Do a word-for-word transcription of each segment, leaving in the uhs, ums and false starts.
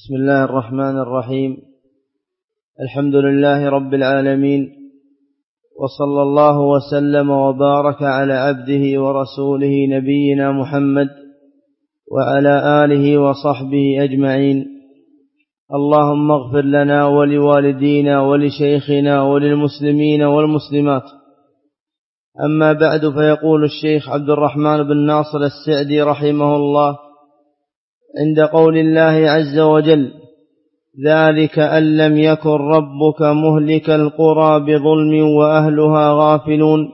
بسم الله الرحمن الرحيم. الحمد لله رب العالمين، وصلى الله وسلم وبارك على عبده ورسوله نبينا محمد وعلى آله وصحبه أجمعين. اللهم اغفر لنا ولوالدينا ولشيخنا وللمسلمين والمسلمات. أما بعد، فيقول الشيخ عبد الرحمن بن ناصر السعدي رحمه الله عند قول الله عز وجل: ذلك أن لم يكن ربك مهلك القرى بظلم وأهلها غافلون،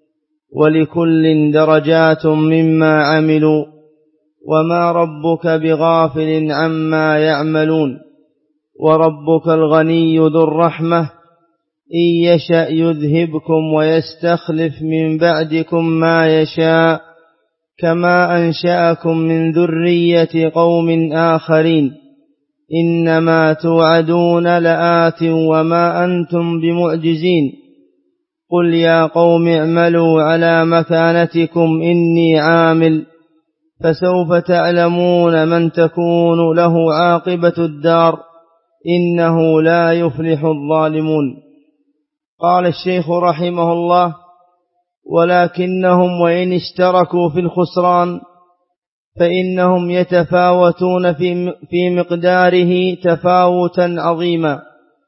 ولكل درجات مما عملوا، وما ربك بغافل عما يعملون، وربك الغني ذو الرحمة، إن يشأ يذهبكم ويستخلف من بعدكم ما يشاء، كما أنشأكم من ذرية قوم آخرين، إنما توعدون لآت وما أنتم بمعجزين. قل يا قوم اعملوا على مكانتكم إني عامل، فسوف تعلمون من تكون له عاقبة الدار، إنه لا يفلح الظالمون. قال الشيخ رحمه الله: ولكنهم وإن اشتركوا في الخسران فإنهم يتفاوتون في مقداره تفاوتا عظيما،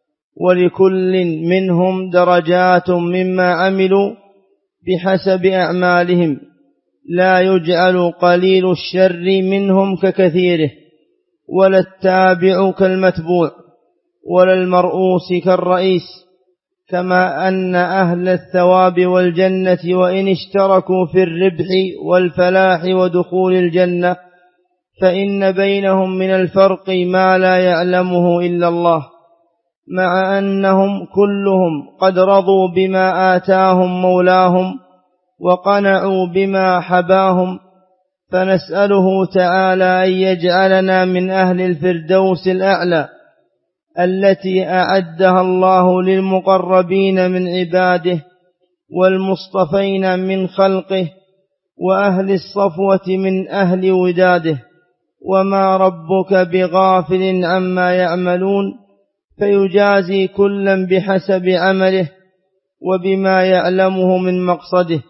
ولكل منهم درجات مما عملوا بحسب أعمالهم، لا يجعل قليل الشر منهم ككثيره، ولا التابع كالمتبوع، ولا المرؤوس كالرئيس. كما أن أهل الثواب والجنة وإن اشتركوا في الربح والفلاح ودخول الجنة فإن بينهم من الفرق ما لا يعلمه إلا الله، مع أنهم كلهم قد رضوا بما آتاهم مولاهم وقنعوا بما حباهم. فنسأله تعالى أن يجعلنا من أهل الفردوس الأعلى التي أعدها الله للمقربين من عباده والمصطفين من خلقه، وأهل الصفوة من أهل وداده. وما ربك بغافل عما يعملون، فيجازي كلا بحسب عمله وبما يعلمه من مقصده.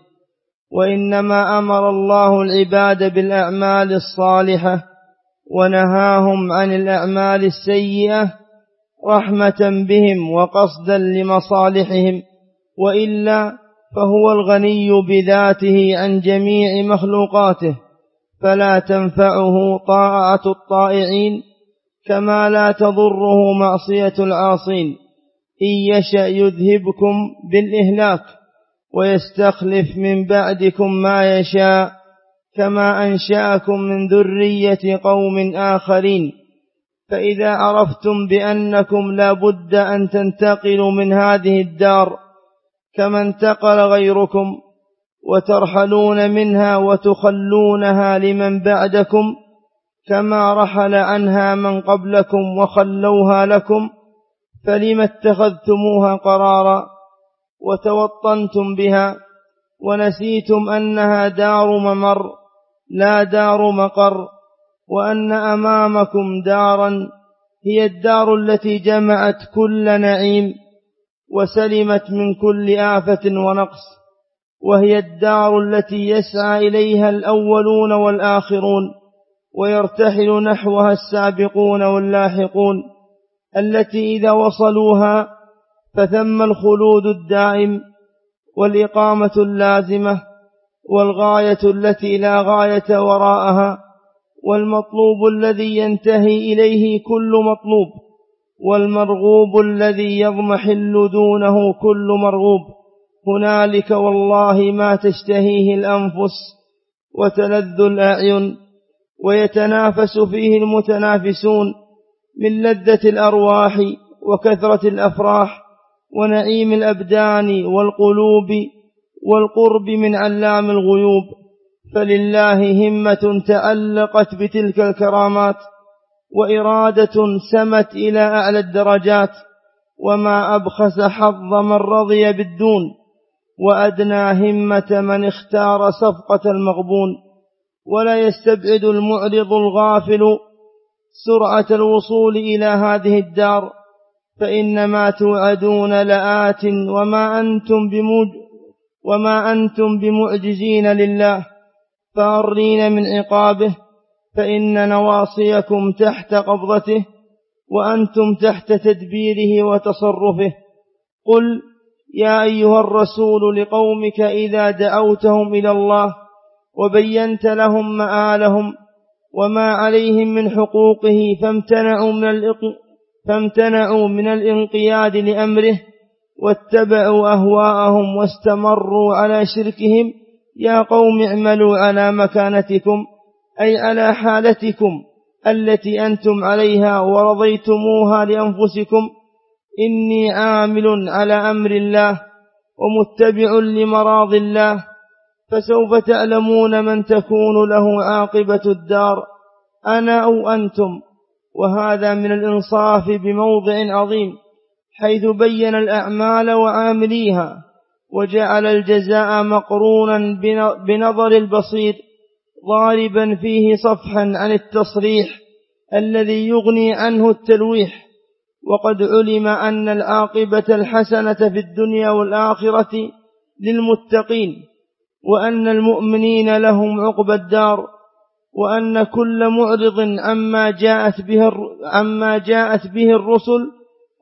وإنما أمر الله العباد بالأعمال الصالحة ونهاهم عن الأعمال السيئة رحمة بهم وقصدا لمصالحهم، وإلا فهو الغني بذاته عن جميع مخلوقاته، فلا تنفعه طاعة الطائعين، كما لا تضره معصية العاصين. إن يشأ يذهبكم بالإهلاك ويستخلف من بعدكم ما يشاء، كما أنشأكم من ذرية قوم آخرين. فإذا عرفتم بأنكم لا بد أن تنتقلوا من هذه الدار كما انتقل غيركم، وترحلون منها وتخلونها لمن بعدكم كما رحل عنها من قبلكم وخلوها لكم، فلم اتخذتموها قرارا وتوطنتم بها، ونسيتم أنها دار ممر لا دار مقر، وأن أمامكم دارا هي الدار التي جمعت كل نعيم وسلمت من كل آفة ونقص، وهي الدار التي يسعى إليها الأولون والآخرون ويرتحل نحوها السابقون واللاحقون، التي إذا وصلوها فثم الخلود الدائم والإقامة اللازمة والغاية التي لا غاية وراءها، والمطلوب الذي ينتهي إليه كل مطلوب، والمرغوب الذي يضمحل دونه كل مرغوب. هنالك والله ما تشتهيه الأنفس وتلذ الأعين، ويتنافس فيه المتنافسون من لذة الأرواح وكثرة الأفراح ونعيم الأبدان والقلوب والقرب من علام الغيوب. فلله همة تعلقت بتلك الكرامات، وإرادة سمت إلى أعلى الدرجات، وما أبخس حظ من رضي بالدون، وأدنى همة من اختار صفقة المغبون. ولا يستبعد المعرض الغافل سرعة الوصول إلى هذه الدار، فإنما توعدون لآت وما أنتم بموج وما أنتم بمعجزين لله فارين من عقابه، فإن نواصيكم تحت قبضته وأنتم تحت تدبيره وتصرفه. قل يا أيها الرسول لقومك إذا دعوتهم إلى الله وبينت لهم مآلهم وما عليهم من حقوقه فامتنعوا من فامتنعوا من الانقياد لأمره واتبعوا أهواءهم واستمروا على شركهم، يا قوم اعملوا على مكانتكم، أي على حالتكم التي أنتم عليها ورضيتموها لأنفسكم، إني عامل على أمر الله ومتبع لمراض الله، فسوف تعلمون من تكون له عاقبة الدار، أنا أو أنتم. وهذا من الإنصاف بموضع عظيم، حيث بين الأعمال وعامليها وجعل الجزاء مقرونا بنظر البصير، ضاربا فيه صفحا عن التصريح الذي يغني عنه التلويح. وقد علم أن العاقبة الحسنة في الدنيا والآخرة للمتقين، وأن المؤمنين لهم عقبى الدار، وأن كل معرض عما جاءت به عما جاءت به الرسل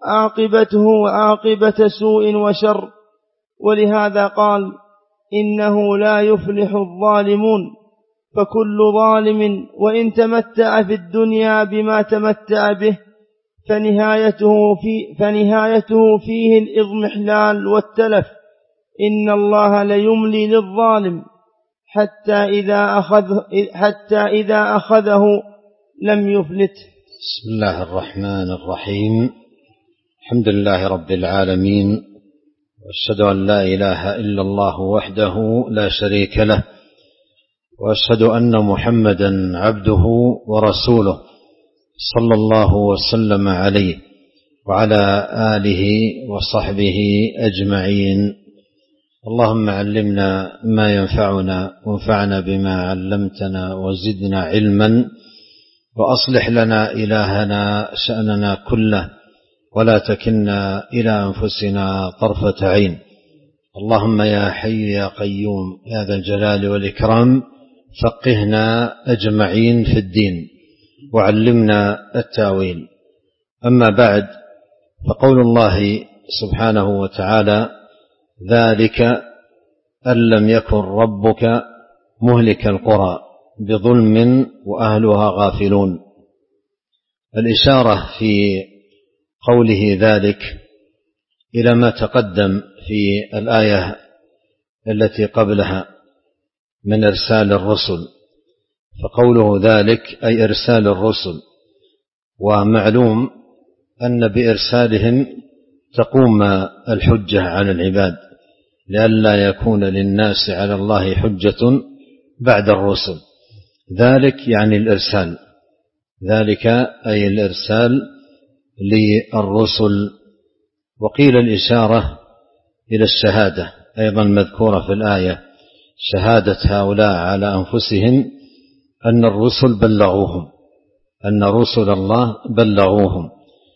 عاقبته عاقبة سوء وشر. ولهذا قال إنه لا يفلح الظالمون، فكل ظالم وإن تمتع في الدنيا بما تمتع به فنهايته, في فنهايته فيه الإضمحلال والتلف. إن الله ليملي للظالم حتى إذا أخذ حتى إذا أخذه لم يفلت. بسم الله الرحمن الرحيم. الحمد لله رب العالمين، وأشهد أن لا إله إلا الله وحده لا شريك له، وأشهد أن محمدا عبده ورسوله صلى الله وسلم عليه وعلى آله وصحبه أجمعين. اللهم علمنا ما ينفعنا وانفعنا بما علمتنا وزدنا علما، وأصلح لنا إلهنا شأننا كله، ولا تكلنا إلى أنفسنا طرفة عين. اللهم يا حي يا قيوم يا ذا الجلال والإكرام، فقهنا أجمعين في الدين وعلمنا التاويل. أما بعد، فقول الله سبحانه وتعالى: ذلك أن لم يكن ربك مهلك القرى بظلم وأهلها غافلون. الإشارة في قوله ذلك إلى ما تقدم في الآية التي قبلها من إرسال الرسل، فقوله ذلك أي إرسال الرسل، ومعلوم أن بإرسالهم تقوم الحجة على العباد، لئلا يكون للناس على الله حجة بعد الرسل. ذلك يعني الإرسال، ذلك أي الإرسال للرسل. وقيل الإشارة إلى الشهادة أيضا مذكورة في الآية، شهادة هؤلاء على أنفسهم أن الرسل بلغوهم، أن رسل الله بلغوهم.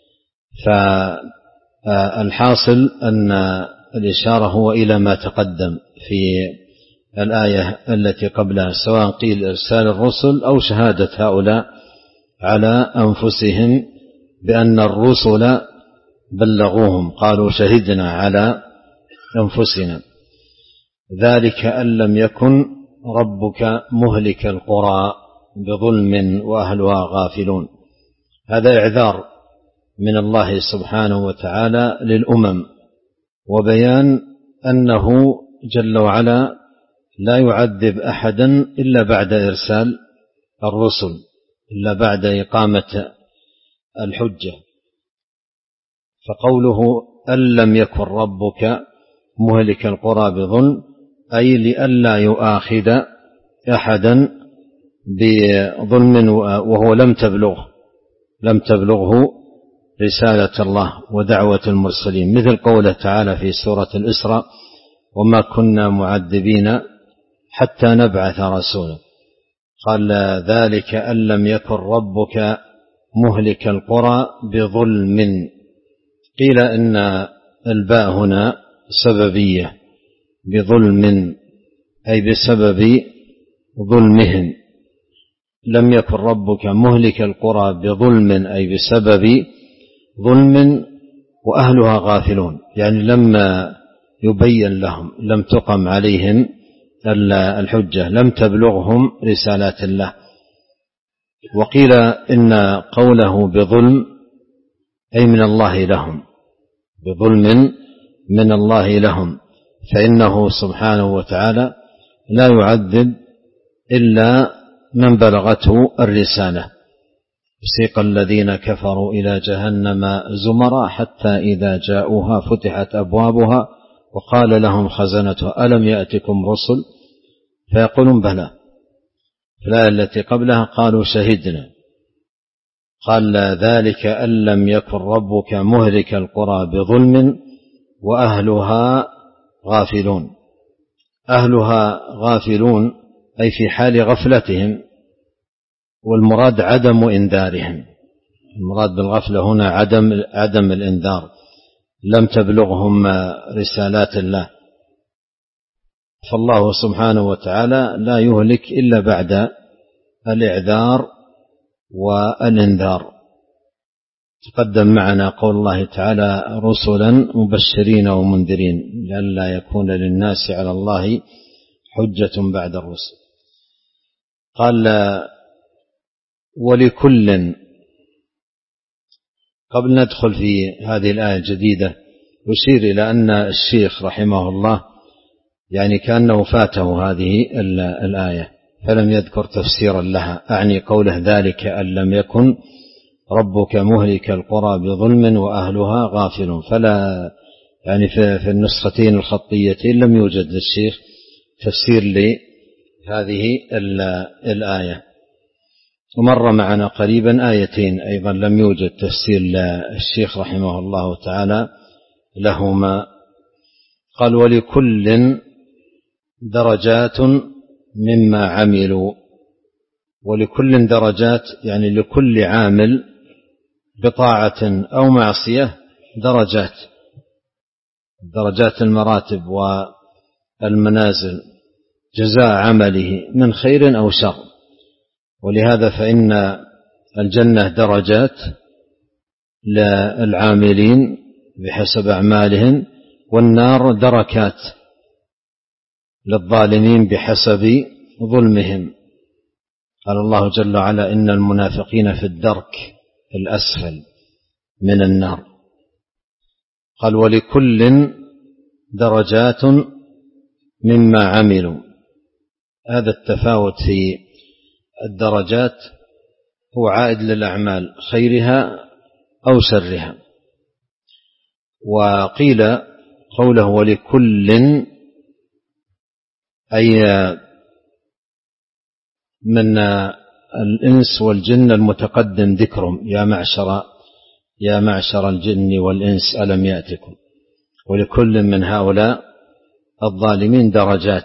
فالحاصل أن الإشارة هو إلى ما تقدم في الآية التي قبلها، سواء قيل إرسال الرسل أو شهادة هؤلاء على أنفسهم بأن الرسل بلغوهم، قالوا شهدنا على أنفسنا. ذلك أن لم يكن ربك مهلك القرى بظلم وأهلها غافلون. هذا إعذار من الله سبحانه وتعالى للأمم، وبيان أنه جل وعلا لا يعذب أحدا إلا بعد إرسال الرسل، إلا بعد إقامة الحجة. فقوله أن لم يكن ربك مهلك القرى بظلم أي لئلا يؤاخذ أحدا بظلم وهو لم تبلغه لم تبلغه رسالة الله ودعوة المرسلين، مثل قوله تعالى في سورة الإسراء: وما كنا معذبين حتى نبعث رسولا. قال ذلك أن لم يكن ربك مهلك القرى بظلم. قيل إن الباء هنا سببية، بظلم أي بسبب ظلمهم. لم يكن ربك مهلك القرى بظلم أي بسبب ظلم وأهلها غافلون، يعني لما يبين لهم لم تقم عليهم الحجة، لم تبلغهم رسالات الله. وقيل إن قوله بظلم أي من الله لهم، بظلم من الله لهم، فإنه سبحانه وتعالى لا يعذب إلا من بلغته الرسالة. سيق الذين كفروا إلى جهنم زمرا حتى إذا جاءوها فتحت أبوابها وقال لهم خزنتها ألم يأتكم رسل فيقولون بلى. الآية التي قبلها قالوا شهدنا. قال ذلك أن لم يكن ربك مهلك القرى بظلم وأهلها غافلون. أهلها غافلون أي في حال غفلتهم، والمراد عدم إنذارهم. المراد بالغفلة هنا عدم عدم الإنذار، لم تبلغهم رسالات الله. فالله سبحانه وتعالى لا يهلك إلا بعد الإعذار والإنذار. تقدم معنا قول الله تعالى رسلا مبشرين ومنذرين لئلا يكون للناس على الله حجة بعد الرسل. قال ولكل. قبل ندخل في هذه الآية الجديدة أشير إلى أن الشيخ رحمه الله يعني كأنه فاته هذه الآية فلم يذكر تفسيرا لها، أعني قوله ذلك أن لم يكن ربك مهلك القرى بظلم وأهلها غافلون. فلا يعني في النسختين الخطيتين لم يوجد للشيخ تفسير لهذه الآية. ومر معنا قريبا آيتين أيضا لم يوجد تفسير للشيخ رحمه الله تعالى لهما. قال ولكل درجات مما عملوا. ولكل درجات يعني لكل عامل بطاعة أو معصية درجات، درجات المراتب والمنازل جزاء عمله من خير أو شر. ولهذا فإن الجنة درجات للعاملين بحسب أعمالهم، والنار دركات للظالمين بحسب ظلمهم. قال الله جل وعلا إن المنافقين في الدرك الأسفل من النار. قال ولكل درجات مما عملوا. هذا التفاوت في الدرجات هو عائد للأعمال خيرها أو شرها. وقيل قوله ولكل أي من الإنس والجن المتقدم ذكرهم يا معشر يا معشر الجن والإنس ألم يأتكم. ولكل من هؤلاء الظالمين درجات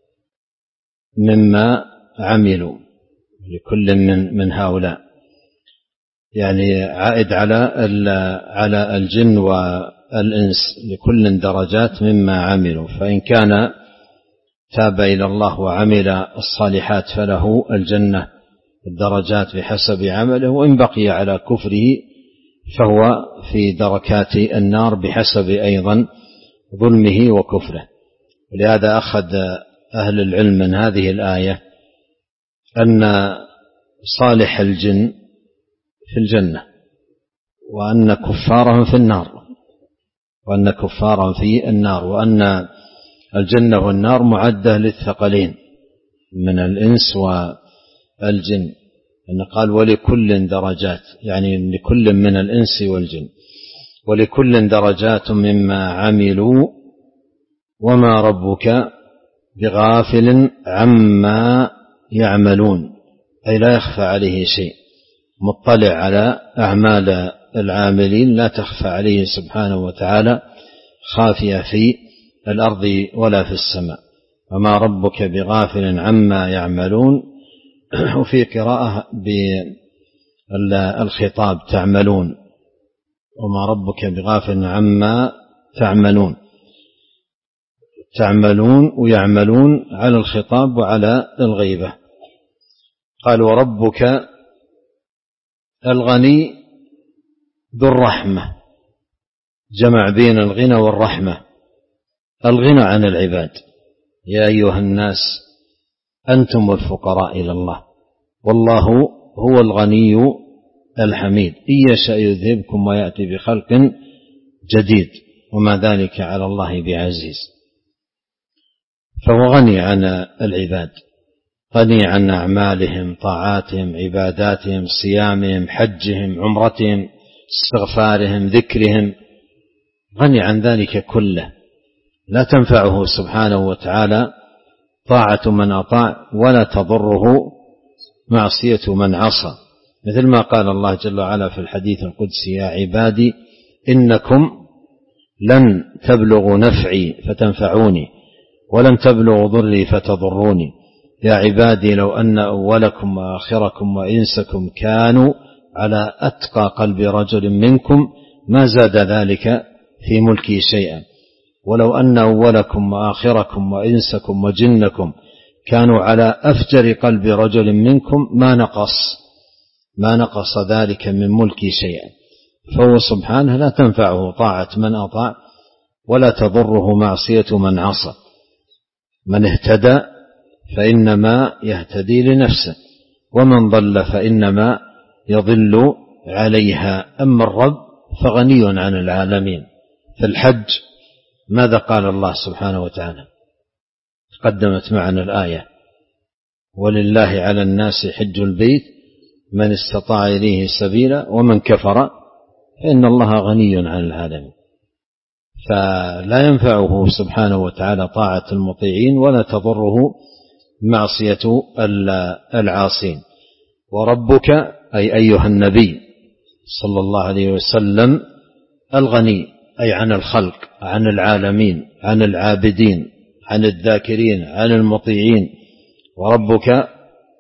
مما عملوا، لكل من من هؤلاء يعني عائد على على الجن والإنس، لكل درجات مما عملوا. فإن كان تاب إلى الله وعمل الصالحات فله الجنة الدرجات بحسب عمله، وإن بقي على كفره فهو في دركات النار بحسب أيضا ظلمه وكفره. ولهذا أخذ أهل العلم من هذه الآية أن صالح الجن في الجنة، وأن كفارهم في النار، وأن كفارهم في النار، وأن الجنة والنار معدة للثقلين من الإنس والجن. أن قال ولكل درجات يعني لكل من الإنس والجن. ولكل درجات مما عملوا وما ربك بغافل عما يعملون، أي لا يخفى عليه شيء، مطلع على أعمال العاملين لا تخفى عليه سبحانه وتعالى خافية في الأرض ولا في السماء. وما ربك بغافل عما يعملون. وفي قراءة الخطاب تعملون، وما ربك بغافل عما تعملون، تعملون ويعملون على الخطاب وعلى الغيبة. قال وربك الغني ذو الرحمة، جمع بين الغنى والرحمة. الغنى عن العباد، يا أيها الناس أنتم الفقراء إلى الله والله هو الغني الحميد، إن يشاء يذهبكم ويأتي بخلق جديد وما ذلك على الله بعزيز. فهو غني عن العباد، غني عن أعمالهم، طاعاتهم، عباداتهم، صيامهم، حجهم، عمرتهم، استغفارهم، ذكرهم، غني عن ذلك كله. لا تنفعه سبحانه وتعالى طاعة من أطاع ولا تضره معصية من عصى، مثل ما قال الله جل وعلا في الحديث القدسي: يا عبادي إنكم لن تبلغوا نفعي فتنفعوني ولن تبلغوا ضري فتضروني. يا عبادي لو أن أولكم وآخركم وإنسكم كانوا على أتقى قلب رجل منكم ما زاد ذلك في ملكي شيئا، ولو أن أولكم وآخركم وإنسكم وجنكم كانوا على أفجر قلب رجل منكم ما نقص ما نقص ذلك من ملكي شيئا. فهو سبحانه لا تنفعه طاعة من أطاع ولا تضره معصية من عصى. من اهتدى فإنما يهتدي لنفسه، ومن ضل فإنما يضل عليها. أما الرب فغني عن العالمين. في الحج ماذا قال الله سبحانه وتعالى؟ قدمت معنا الآية: ولله على الناس حج البيت من استطاع إليه سبيلا ومن كفر فإن الله غني عن العالمين. فلا ينفعه سبحانه وتعالى طاعة المطيعين ولا تضره معصية العاصين. وربك أي أيها النبي صلى الله عليه وسلم الغني أي عن الخلق، عن العالمين، عن العابدين، عن الذاكرين، عن المطيعين. وربك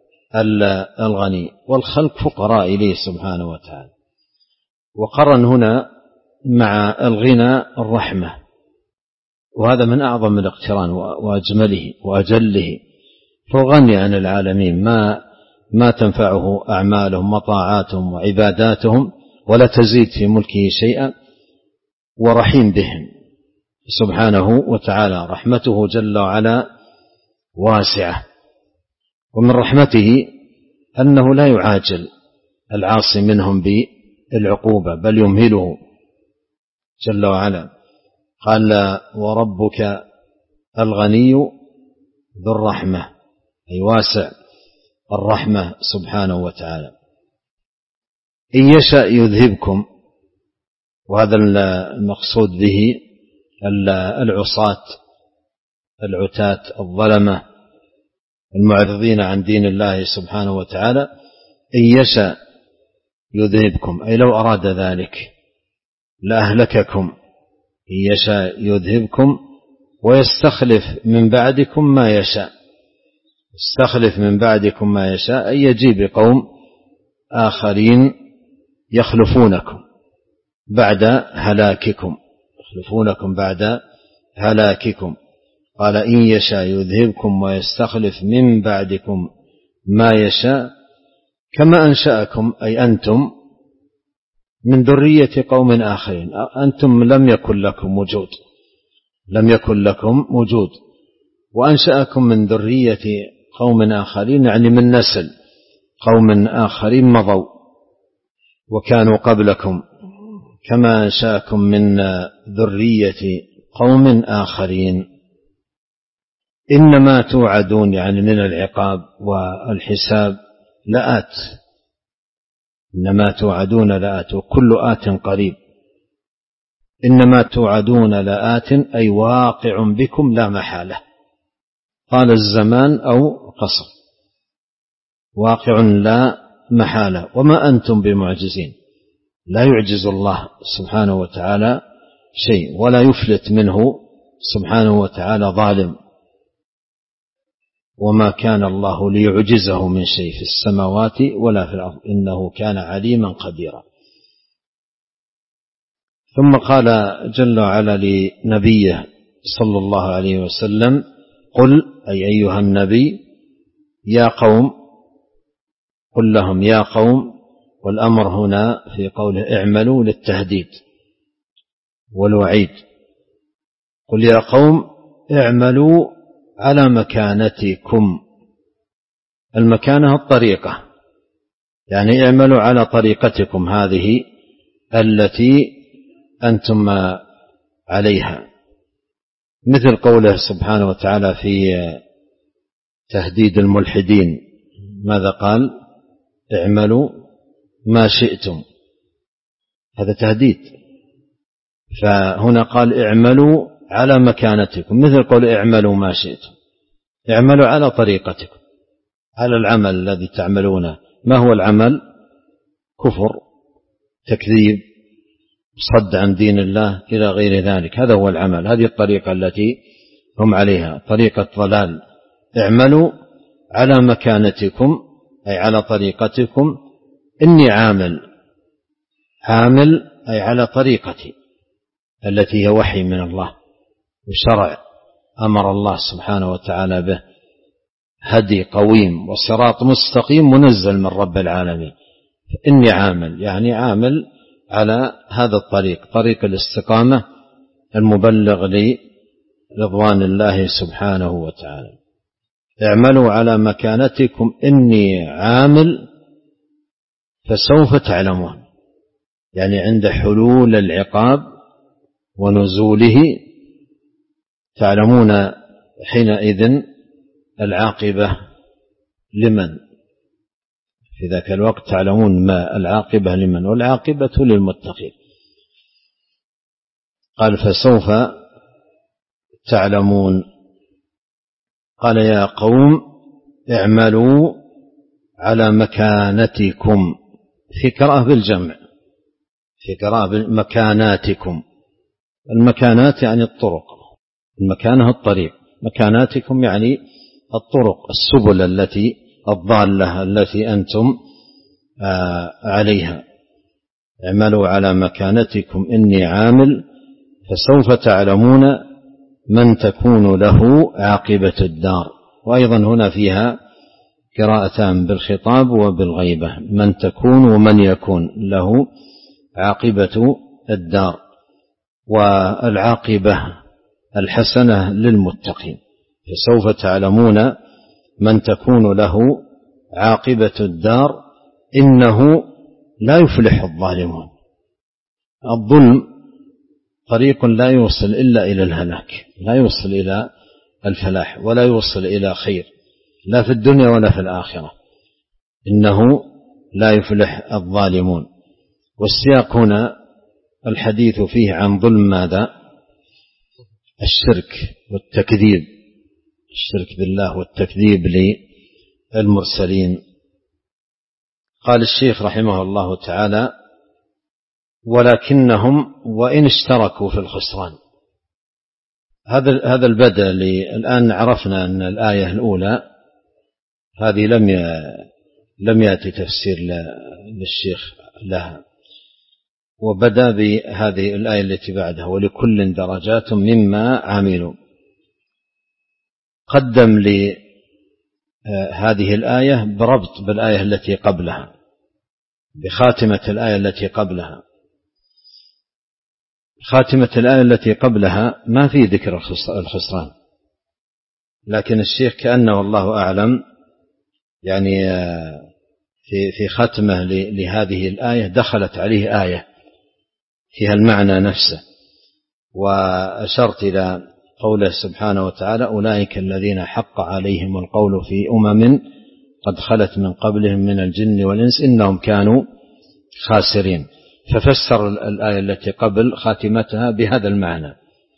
الغني، والخلق فقراء إليه سبحانه وتعالى. وقرن هنا مع الغنى الرحمة، وهذا من أعظم الاقتران وأجمله وأجله. فغني عن العالمين ما ما تنفعه أعمالهم وطاعاتهم وعباداتهم ولا تزيد في ملكه شيئا، ورحيم بهم سبحانه وتعالى. رحمته جل وعلا واسعة، ومن رحمته أنه لا يعاجل العاصي منهم بالعقوبة بل يمهله جل وعلا. قال وربك الغني ذو الرحمة أي واسع الرحمة سبحانه وتعالى. إن يشاء يذهبكم، وهذا المقصود به العصاة العتاة الظلمة المعرضين عن دين الله سبحانه وتعالى. إن يشاء يذهبكم أي لو أراد ذلك لأهلككم. إن يشاء يذهبكم ويستخلف من بعدكم ما يشاء. يستخلف من بعدكم ما يشاء أي يجيب بقوم آخرين يخلفونكم بعد هلاككم، يخلفونكم بعد هلاككم. قال إن يشاء يذهبكم ويستخلف من بعدكم ما يشاء كما أنشأكم أي أنتم من ذرية قوم آخرين. أنتم لم يكن لكم وجود لم يكن لكم وجود وأنشأكم من ذرية قوم آخرين، يعني من نسل قوم آخرين مضوا وكانوا قبلكم، كما أنشأكم من ذرية قوم آخرين. إنما توعدون يعني من العقاب والحساب لآت، إنما توعدون لآت وكل آت قريب. إنما توعدون لآت أي واقع بكم لا محالة، قال الزمان أو قصر، واقع لا محالة. وما أنتم بمعجزين، لا يعجز الله سبحانه وتعالى شيء ولا يفلت منه سبحانه وتعالى ظالم. وما كان الله ليعجزه من شيء في السماوات ولا في الأرض إنه كان عليما قديرا. ثم قال جل وعلا لنبيه صلى الله عليه وسلم قل أي أيها النبي يا قوم قل لهم يا قوم، والأمر هنا في قوله اعملوا للتهديد والوعيد. قل يا قوم اعملوا على مكانتكم، المكانة الطريقة، يعني اعملوا على طريقتكم هذه التي أنتم عليها، مثل قوله سبحانه وتعالى في تهديد الملحدين ماذا قال؟ اعملوا ما شئتم، هذا تهديد. فهنا قال اعملوا على مكانتكم، مثل قول اعملوا ما شئتم، اعملوا على طريقتكم، على العمل الذي تعملونه. ما هو العمل؟ كفر، تكذيب، صد عن دين الله إلى غير ذلك، هذا هو العمل، هذه الطريقة التي هم عليها، طريقة ضلال. اعملوا على مكانتكم أي على طريقتكم، إني عامل، عامل أي على طريقتي التي هي وحي من الله وشرع أمر الله سبحانه وتعالى به، هدي قويم وصراط مستقيم منزل من رب العالمين. إني عامل يعني عامل على هذا الطريق، طريق الاستقامة المبلغ لرضوان الله سبحانه وتعالى. اعملوا على مكانتكم إني عامل فسوف تعلمون، يعني عند حلول العقاب ونزوله تعلمون حينئذ العاقبة لمن، في ذاك الوقت تعلمون ما العاقبة لمن، والعاقبة للمتقين. قال فسوف تعلمون. قال يا قوم اعملوا على مكانتكم، في قراءة بالجمع، في قراءة بمكاناتكم. المكانات يعني الطرق، المكانة الطريق، مكاناتكم يعني الطرق، السبل التي الضالة التي أنتم عليها. اعملوا على مكانتكم إني عامل فسوف تعلمون من تكون له عاقبة الدار. وأيضا هنا فيها قراءتان بالخطاب وبالغيبة، من تكون ومن يكون له عاقبة الدار، والعاقبة الحسنة للمتقين. فسوف تعلمون من تكون له عاقبة الدار إنه لا يفلح الظالمون. الظلم طريق لا يوصل إلا إلى الهلاك، لا يوصل إلى الفلاح ولا يوصل إلى خير، لا في الدنيا ولا في الآخرة. إنه لا يفلح الظالمون. والسياق هنا الحديث فيه عن ظلم ماذا؟ الشرك والتكذيب، الشرك بالله والتكذيب للمرسلين. قال الشيخ رحمه الله تعالى ولكنهم وإن اشتركوا في الخسران. هذا هذا البدء الآن عرفنا أن الآية الأولى هذه لم لم يأتي تفسير للشيخ لها، وبدأ بهذه الآية التي بعدها ولكل درجات مما عملوا. قدم لهذه الآية بربط بالآية التي قبلها، بخاتمة الآية التي قبلها. خاتمة الآية التي قبلها ما في ذكر الخسران، لكن الشيخ كأنه والله أعلم يعني في في ختمه لهذه الآية دخلت عليه آية فيها المعنى نفسه. وأشرت إلى قوله سبحانه وتعالى أولئك الذين حق عليهم القول في أمم قد خلت من قبلهم من الجن والإنس إنهم كانوا خاسرين، ففسر الآية التي قبل خاتمتها بهذا المعنى.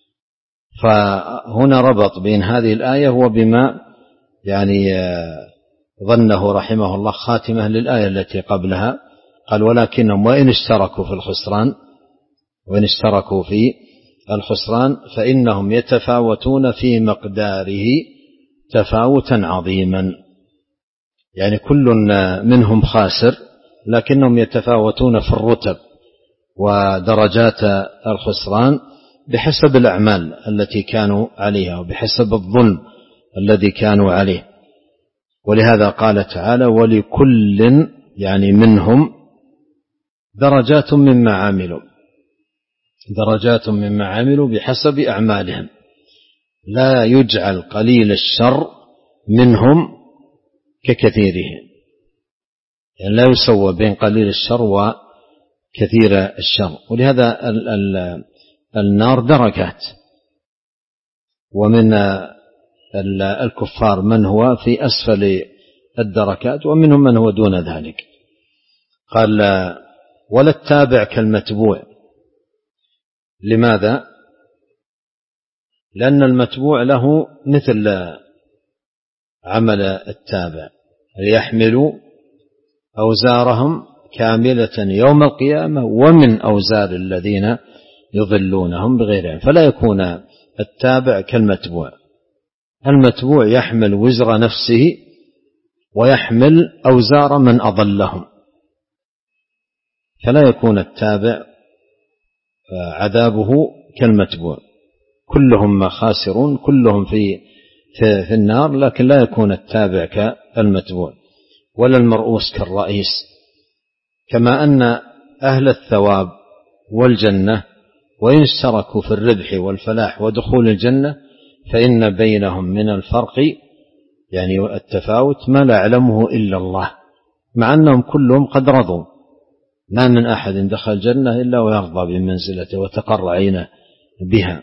فهنا ربط بين هذه الآية وبما يعني ظنه رحمه الله خاتمة للآية التي قبلها. قال ولكنهم وإن اشتركوا في الخسران، وإن اشتركوا في الخسران فإنهم يتفاوتون في مقداره تفاوتا عظيما، يعني كل منهم خاسر لكنهم يتفاوتون في الرتب ودرجات الخسران بحسب الأعمال التي كانوا عليها وبحسب الظلم الذي كانوا عليه. ولهذا قال تعالى: ولكل يعني منهم درجات مما عملوا، درجات مما عملوا بحسب أعمالهم، لا يجعل قليل الشر منهم ككثيره، يعني لا يسوى بين قليل الشر وكثير الشر. ولهذا ال ال النار دركات، ومن الكفار من هو في أسفل الدركات ومنهم من هو دون ذلك. قال: ولا التابع كالمتبوع. لماذا؟ لأن المتبوع له مثل عمل التابع، ليحملوا أوزارهم كاملة يوم القيامة ومن أوزار الذين يضلونهم بغير علم، فلا يكون التابع كالمتبوع. المتبوع يحمل وزر نفسه ويحمل أوزار من أضلهم، فلا يكون التابع عذابه كالمتبوع. كلهم خاسرون، كلهم في في النار، لكن لا يكون التابع كالمتبوع ولا المرؤوس كالرئيس. كما أن أهل الثواب والجنة وإن اشتركوا في الربح والفلاح ودخول الجنة فإن بينهم من الفرق يعني التفاوت ما لا يعلمه إلا الله، مع أنهم كلهم قد رضوا. ما من أحد دخل الجنة إلا ويرضى بمنزلته وتقر عينه بها،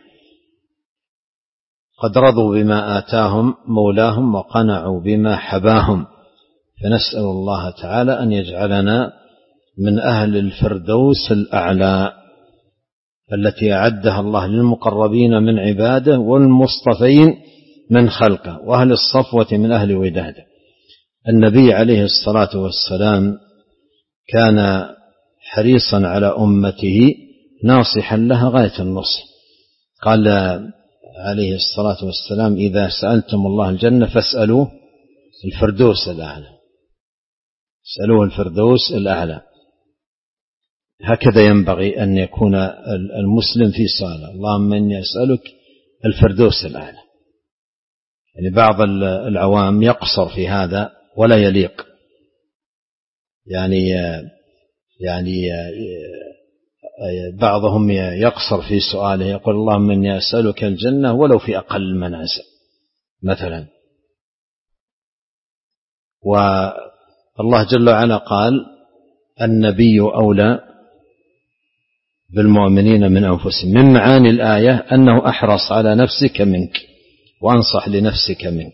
قد رضوا بما آتاهم مولاهم وقنعوا بما حباهم. فنسأل الله تعالى أن يجعلنا من أهل الفردوس الأعلى التي أعدها الله للمقربين من عباده والمصطفين من خلقه وأهل الصفوة من أهل وداده. النبي عليه الصلاة والسلام كان حريصا على أمته ناصحا لها غاية النصح. قال عليه الصلاة والسلام: إذا سألتم الله الجنة فاسألوه الفردوس الأعلى، اسألوه الفردوس الأعلى. هكذا ينبغي أن يكون المسلم في سؤاله: اللهم إني أسألك الفردوس الأعلى. يعني بعض العوام يقصر في هذا ولا يليق، يعني يعني بعضهم يقصر في سؤاله يقول: اللهم إني أسألك الجنة ولو في أقل المنازل مثلا. والله جل وعلا قال: النبي أولى بالمؤمنين من أنفسهم. من معاني الآية أنه أحرص على نفسك منك وأنصح لنفسك منك.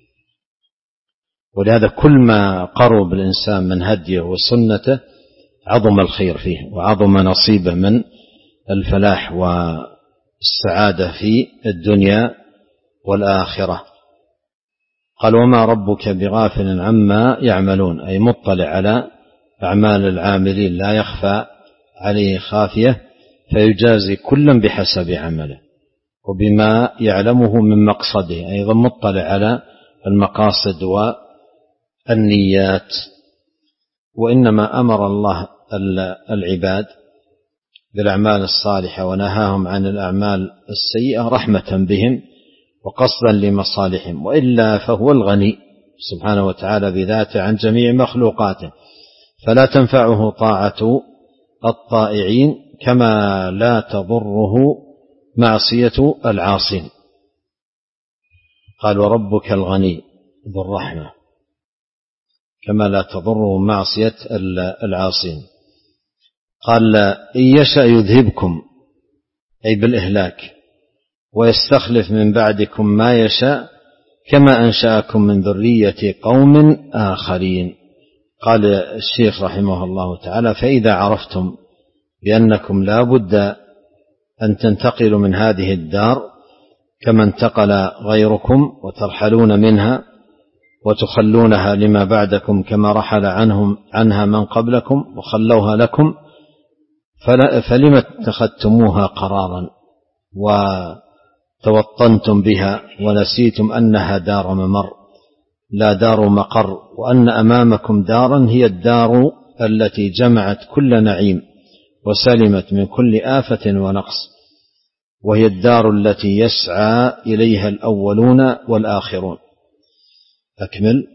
ولهذا كل ما قرب الإنسان من هديه وسنته عظم الخير فيه وعظم نصيبه من الفلاح والسعادة في الدنيا والآخرة. قال: وما ربك بغافل عما يعملون، أي مطلع على أعمال العاملين لا يخفى عليه خافية، فيجازي كلا بحسب عمله وبما يعلمه من مقصده، أيضا مطلع على المقاصد والنيات. وإنما أمر الله العباد بالأعمال الصالحة ونهاهم عن الأعمال السيئة رحمة بهم وقصدا لمصالحهم، وإلا فهو الغني سبحانه وتعالى بذاته عن جميع مخلوقاته، فلا تنفعه طاعة الطائعين كما لا تضره معصية العاصين. قال: وربك الغني ذو الرحمة كما لا تضره معصية العاصين. قال: إن يشأ يذهبكم، أي بالإهلاك، ويستخلف من بعدكم ما يشاء كما أنشأكم من ذرية قوم آخرين. قال الشيخ رحمه الله تعالى: فإذا عرفتم بأنكم لا بد أن تنتقلوا من هذه الدار كما انتقل غيركم وترحلون منها وتخلونها لما بعدكم كما رحل عنهم عنها من قبلكم وخلوها لكم، فلم اتخذتموها قرارا توطنتم بها ونسيتم أنها دار ممر لا دار مقر، وأن أمامكم دارا هي الدار التي جمعت كل نعيم وسلمت من كل آفة ونقص، وهي الدار التي يسعى إليها الأولون والآخرون. أكمل.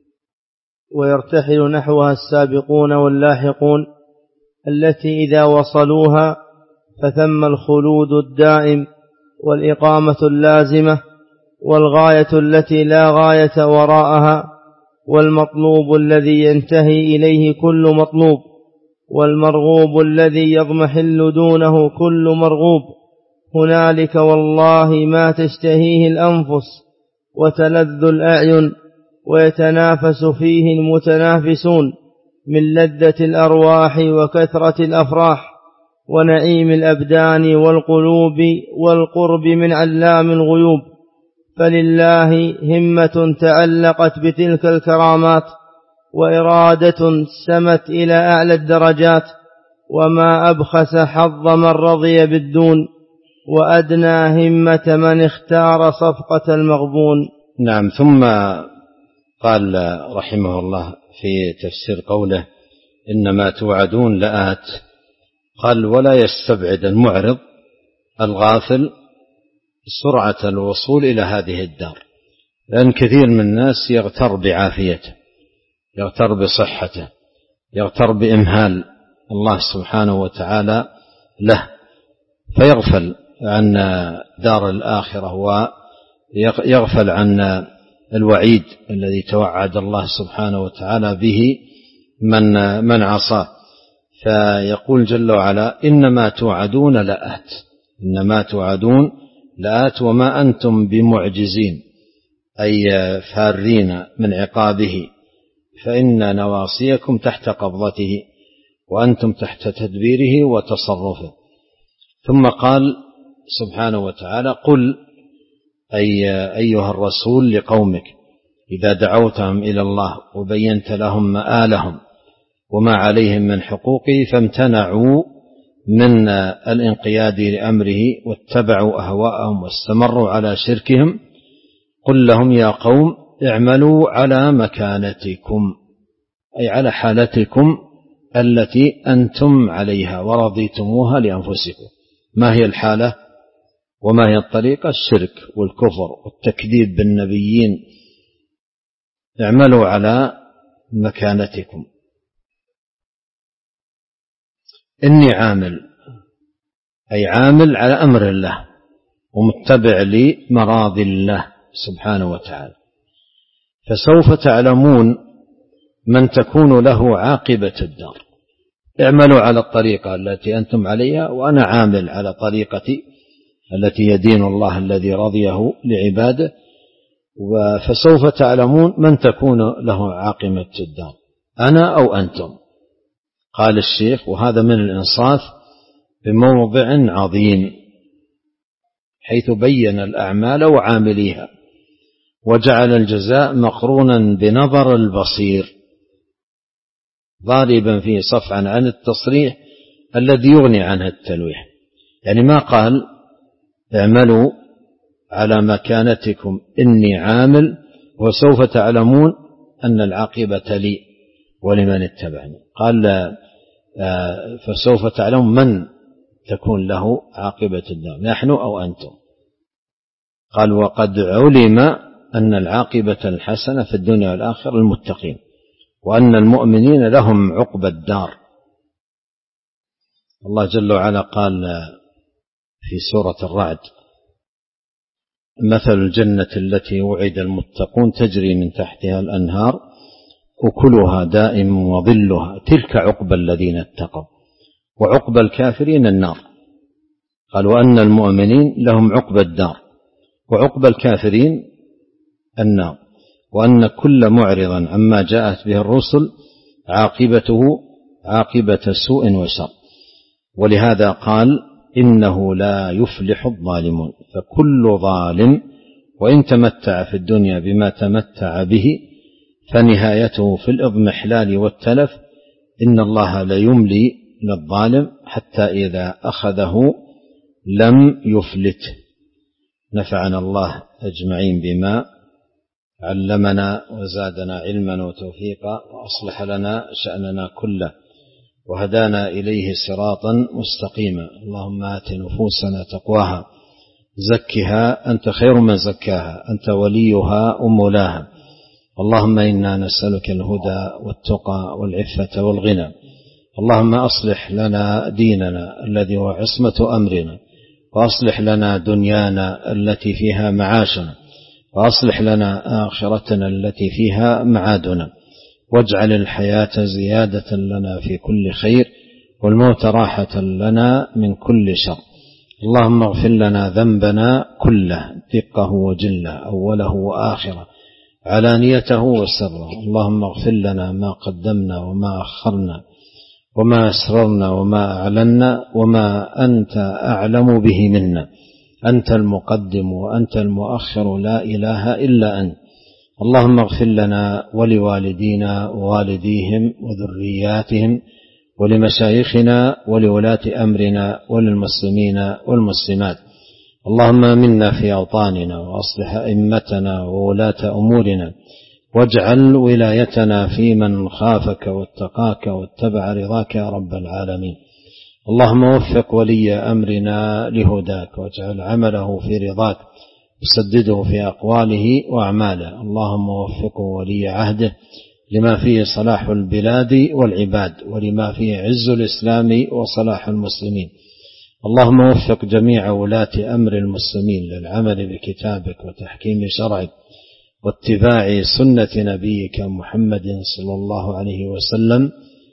ويرتحل نحوها السابقون واللاحقون التي إذا وصلوها فثم الخلود الدائم والإقامة اللازمة والغاية التي لا غاية وراءها والمطلوب الذي ينتهي إليه كل مطلوب والمرغوب الذي يضمحل دونه كل مرغوب. هنالك والله ما تشتهيه الأنفس وتلذ الأعين ويتنافس فيه المتنافسون من لذة الأرواح وكثرة الأفراح ونعيم الأبدان والقلوب والقرب من علام الغيوب. فلله همة تعلقت بتلك الكرامات وإرادة سمت إلى أعلى الدرجات، وما أبخس حظ من رضي بالدون وأدنى همة من اختار صفقة المغبون. نعم. ثم قال رحمه الله في تفسير قوله إنما توعدون لآت، قال ولا يستبعد المعرض الغافل سرعة الوصول إلى هذه الدار، لأن كثير من الناس يغتر بعافيته، يغتر بصحته، يغتر بإمهال الله سبحانه وتعالى له، فيغفل عن دار الآخرة ويغفل عن الوعيد الذي توعد الله سبحانه وتعالى به من من عصاه. فيقول جل وعلا إنما توعدون لآت، إنما توعدون لآت وما أنتم بمعجزين، أي فارين من عقابه، فإن نواصيكم تحت قبضته وأنتم تحت تدبيره وتصرفه. ثم قال سبحانه وتعالى قل أي أيها الرسول لقومك إذا دعوتهم إلى الله وبينت لهم مآلهم وما عليهم من حقوقه فامتنعوا من الانقياد لأمره واتبعوا أهواءهم واستمروا على شركهم، قل لهم يا قوم اعملوا على مكانتكم، أي على حالتكم التي أنتم عليها ورضيتموها لأنفسكم. ما هي الحالة وما هي الطريقة؟ الشرك والكفر والتكذيب بالنبيين. اعملوا على مكانتكم. إني عامل، أي عامل على أمر الله ومتبع لمراضي الله سبحانه وتعالى. فسوف تعلمون من تكون له عاقبة الدار. اعملوا على الطريقة التي أنتم عليها وأنا عامل على طريقتي التي يدين الله الذي رضيه لعباده، فسوف تعلمون من تكون له عاقبة الدار، أنا أو أنتم. قال الشيخ وهذا من الإنصاف بموضع عظيم، حيث بين الأعمال وعامليها وجعل الجزاء مقرونا بنظر البصير، ضاربا فيه صفعا عن التصريح الذي يغني عنه التلويح. يعني ما قال اعملوا على مكانتكم إني عامل وسوف تعلمون أن العاقبة لي ولمن اتبعني، قال فسوف تعلمون من تكون له عاقبة الدار، نحن أو أنتم. قال وقد علم أن العاقبة الحسنة في الدنيا والآخرة المتقين، وأن المؤمنين لهم عقبى الدار. الله جل وعلا قال في سورة الرعد مثل الجنة التي وعد المتقون تجري من تحتها الأنهار أكلها دائم وظلها تلك عقبى الذين اتقوا وعقبى الكافرين النار. قال وأن المؤمنين لهم عقبى الدار وعقبى الكافرين النار، وأن كل معرضا عما جاءت به الرسل عاقبته عاقبة سوء وشر. ولهذا قال إنه لا يفلح الظالمون، فكل ظالم وإن تمتع في الدنيا بما تمتع به فنهايته في الإضمحلال والتلف. إن الله لا يملي للظالم حتى إذا أخذه لم يفلته. نفعنا الله أجمعين بما علمنا وزادنا علما وتوفيقا وأصلح لنا شأننا كله وهدانا إليه صراطا مستقيما. اللهم آت نفوسنا تقواها زكها أنت خير من زكاها أنت وليها ومولاها. اللهم إنا نسألك الهدى والتقى والعفة والغنى. اللهم أصلح لنا ديننا الذي هو عصمة أمرنا، وأصلح لنا دنيانا التي فيها معاشنا، وأصلح لنا آخرتنا التي فيها معادنا، واجعل الحياة زيادة لنا في كل خير والموت راحة لنا من كل شر. اللهم اغفر لنا ذنبنا كله دقه وجله أوله وآخره علانيته وسره. اللهم اغفر لنا ما قدمنا وما أخرنا وما أسررنا وما أعلنا وما أنت أعلم به منا. أنت المقدم وأنت المؤخر لا إله إلا أنت. اللهم اغفر لنا ولوالدينا ووالديهم وذرياتهم ولمشايخنا ولولاة أمرنا وللمسلمين والمسلمات. اللهم آمنا في أوطاننا وأصلح أئمتنا وولاة أمورنا، واجعل ولايتنا في من خافك واتقاك واتبع رضاك يا رب العالمين. اللهم وفق ولي أمرنا لهداك واجعل عمله في رضاك وسدده في أقواله وأعماله. اللهم وفقه ولي عهده لما فيه صلاح البلاد والعباد ولما فيه عز الإسلام وصلاح المسلمين. اللهم وفق جميع ولاة أمر المسلمين للعمل بكتابك وتحكيم شرعك واتباع سنة نبيك محمد صلى الله عليه وسلم،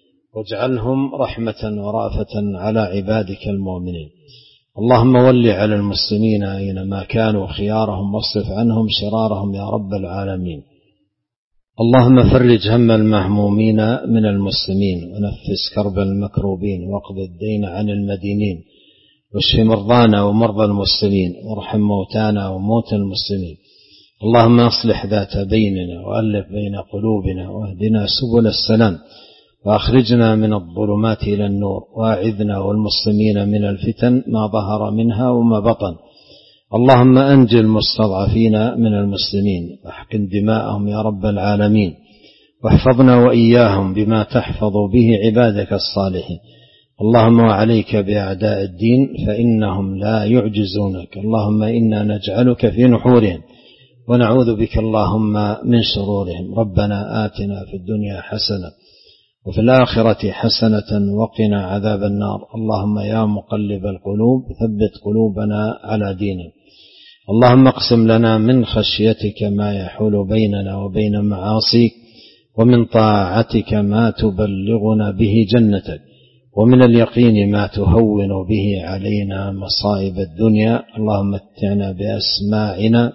واجعلهم رحمة ورأفة على عبادك المؤمنين. اللهم ول على المسلمين أينما كانوا خيارهم واصرف عنهم شرارهم يا رب العالمين. اللهم فرج هم المهمومين من المسلمين ونفس كرب المكروبين واقض الدين عن المدينين واشف مرضانا ومرضى المسلمين وارحم موتانا وموتى المسلمين. اللهم اصلح ذات بيننا وألف بين قلوبنا واهدنا سبل السلام وأخرجنا من الظلمات إلى النور وأعذنا والمسلمين من الفتن ما ظهر منها وما بطن. اللهم أنجِ المستضعفين من المسلمين واحقن دماءهم يا رب العالمين، واحفظنا وإياهم بما تحفظ به عبادك الصالحين. اللهم وعليك بأعداء الدين فإنهم لا يعجزونك. اللهم إنا نجعلك في نحورهم ونعوذ بك اللهم من شرورهم. ربنا آتنا في الدنيا حسنة وفي الآخرة حسنة وقنا عذاب النار. اللهم يا مقلب القلوب ثبت قلوبنا على دينك. اللهم اقسم لنا من خشيتك ما يحول بيننا وبين معاصيك، ومن طاعتك ما تبلغنا به جنتك، ومن اليقين ما تهون به علينا مصائب الدنيا. اللهم متعنا بأسماعنا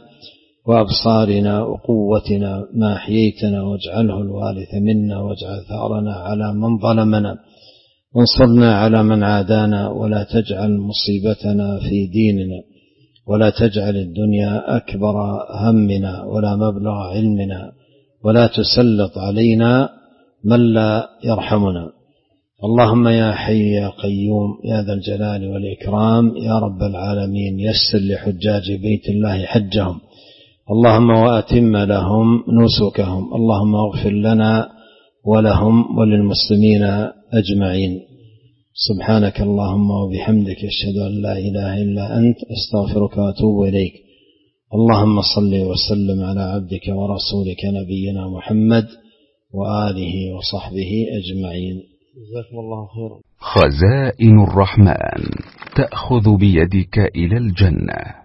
وأبصارنا وقوتنا ما أحييتنا واجعله الوارث منا واجعل ثأرنا على من ظلمنا وانصرنا على من عادانا ولا تجعل مصيبتنا في ديننا ولا تجعل الدنيا أكبر همنا ولا مبلغ علمنا ولا تسلط علينا من لا يرحمنا. اللهم يا حي يا قيوم يا ذا الجلال والإكرام يا رب العالمين يسر لحجاج بيت الله حجهم. اللهم وأتم لهم نسكهم. اللهم اغفر لنا ولهم وللمسلمين أجمعين. سبحانك اللهم وبحمدك أشهد أن لا إله إلا أنت أستغفرك وأتوب إليك. اللهم صل وسلم على عبدك ورسولك نبينا محمد وآله وصحبه أجمعين. جزاكم الله خيرا. خزائن الرحمن تأخذ بيدك إلى الجنة.